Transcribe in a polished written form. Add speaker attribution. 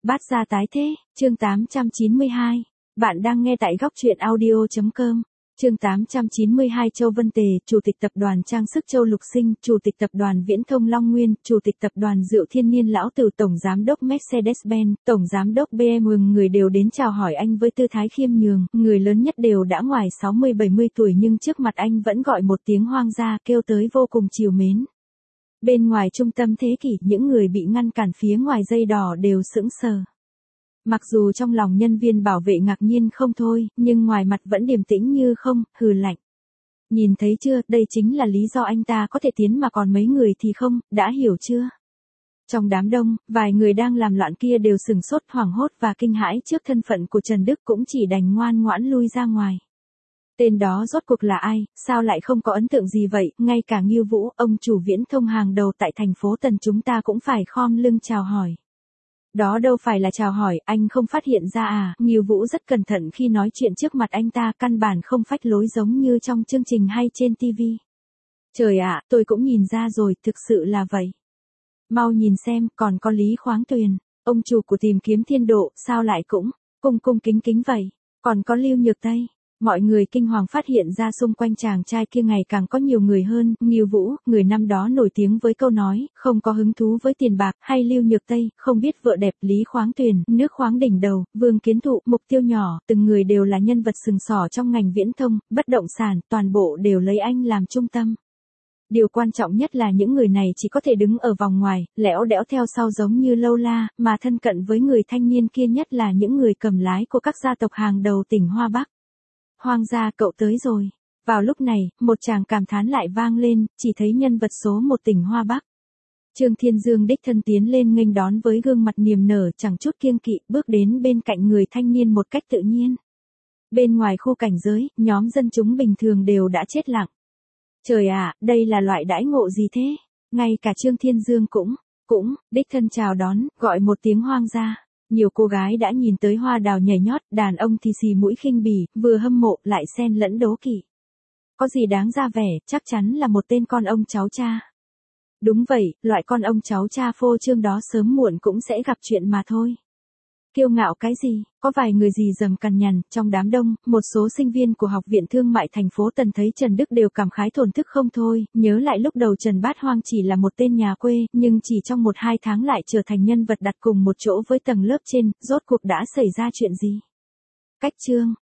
Speaker 1: Bát gia tái thế, chương 892. Bạn đang nghe tại góc truyện audio.com. Chương 892. Châu Vân Tề, Chủ tịch Tập đoàn Trang sức Châu Lục Sinh, Chủ tịch Tập đoàn Viễn thông Long Nguyên, Chủ tịch Tập đoàn Rượu Thiên Niên Lão Tử, Tổng Giám đốc Mercedes-Benz, Tổng Giám đốc BMW, người đều đến chào hỏi anh với tư thái khiêm nhường, người lớn nhất đều đã ngoài 60-70 tuổi nhưng trước mặt anh vẫn gọi một tiếng Hoang gia, kêu tới vô cùng trìu mến. Bên ngoài trung tâm thế kỷ, những người bị ngăn cản phía ngoài dây đỏ đều sững sờ. Mặc dù trong lòng nhân viên bảo vệ ngạc nhiên không thôi, nhưng ngoài mặt vẫn điềm tĩnh như không, hừ lạnh. Nhìn thấy chưa, đây chính là lý do anh ta có thể tiến mà còn mấy người thì không, đã hiểu chưa? Trong đám đông, vài người đang làm loạn kia đều sừng sốt, hoảng hốt và kinh hãi trước thân phận của Trần Đức, cũng chỉ đành ngoan ngoãn lui ra ngoài. Tên đó rốt cuộc là ai, sao lại không có ấn tượng gì vậy, ngay cả Ngưu Vũ, ông chủ Viễn thông hàng đầu tại thành phố Tần chúng ta cũng phải khom lưng chào hỏi. Đó đâu phải là chào hỏi, anh không phát hiện ra à? Ngưu Vũ rất cẩn thận khi nói chuyện trước mặt anh ta, căn bản không phách lối giống như trong chương trình hay trên TV. Trời ạ, tôi cũng nhìn ra rồi, thực sự là vậy. Mau nhìn xem, còn có Lý Khoáng Tuyền, ông chủ của Tìm Kiếm Thiên Độ, sao lại cũng cung cung kính kính vậy? Còn có Lưu Nhược Tây. Mọi người kinh hoàng phát hiện ra xung quanh chàng trai kia ngày càng có nhiều người hơn, Ngưu Vũ, người năm đó nổi tiếng với câu nói, không có hứng thú với tiền bạc, hay Lưu Nhược Tây, không biết vợ đẹp, Lý Khoáng Tuyền, nước khoáng đỉnh đầu, Vương Kiến Thụ, Mục Tiêu Nhỏ, từng người đều là nhân vật sừng sỏ trong ngành viễn thông, bất động sản, toàn bộ đều lấy anh làm trung tâm. Điều quan trọng nhất là những người này chỉ có thể đứng ở vòng ngoài, lẽo đẽo theo sau giống như lâu la, mà thân cận với người thanh niên kia nhất là những người cầm lái của các gia tộc hàng đầu tỉnh Hoa Bắc. Hoang gia, cậu tới rồi. Vào lúc này, một tràng cảm thán lại vang lên, chỉ thấy nhân vật số một tỉnh Hoa Bắc. Trương Thiên Dương đích thân tiến lên nghênh đón với gương mặt niềm nở chẳng chút kiêng kỵ, bước đến bên cạnh người thanh niên một cách tự nhiên. Bên ngoài khu cảnh giới, nhóm dân chúng bình thường đều đã chết lặng. Trời ạ, đây là loại đãi ngộ gì thế? Ngay cả Trương Thiên Dương cũng, đích thân chào đón, gọi một tiếng hoang gia. Nhiều cô gái đã nhìn tới hoa đào nhảy nhót, đàn ông thì xì mũi khinh bỉ, vừa hâm mộ lại xen lẫn đố kỵ. Có gì đáng ra vẻ, chắc chắn là một tên con ông cháu cha. Đúng vậy, loại con ông cháu cha phô trương đó sớm muộn cũng sẽ gặp chuyện mà thôi. Kiêu ngạo cái gì, có vài người gì dầm cằn nhằn, trong đám đông, một số sinh viên của Học viện Thương mại thành phố Tần thấy Trần Đức đều cảm khái thổn thức không thôi, nhớ lại lúc đầu Trần Bát Hoang chỉ là một tên nhà quê, nhưng chỉ trong 1-2 tháng lại trở thành nhân vật đặt cùng một chỗ với tầng lớp trên, rốt cuộc đã xảy ra chuyện gì? Cách chương,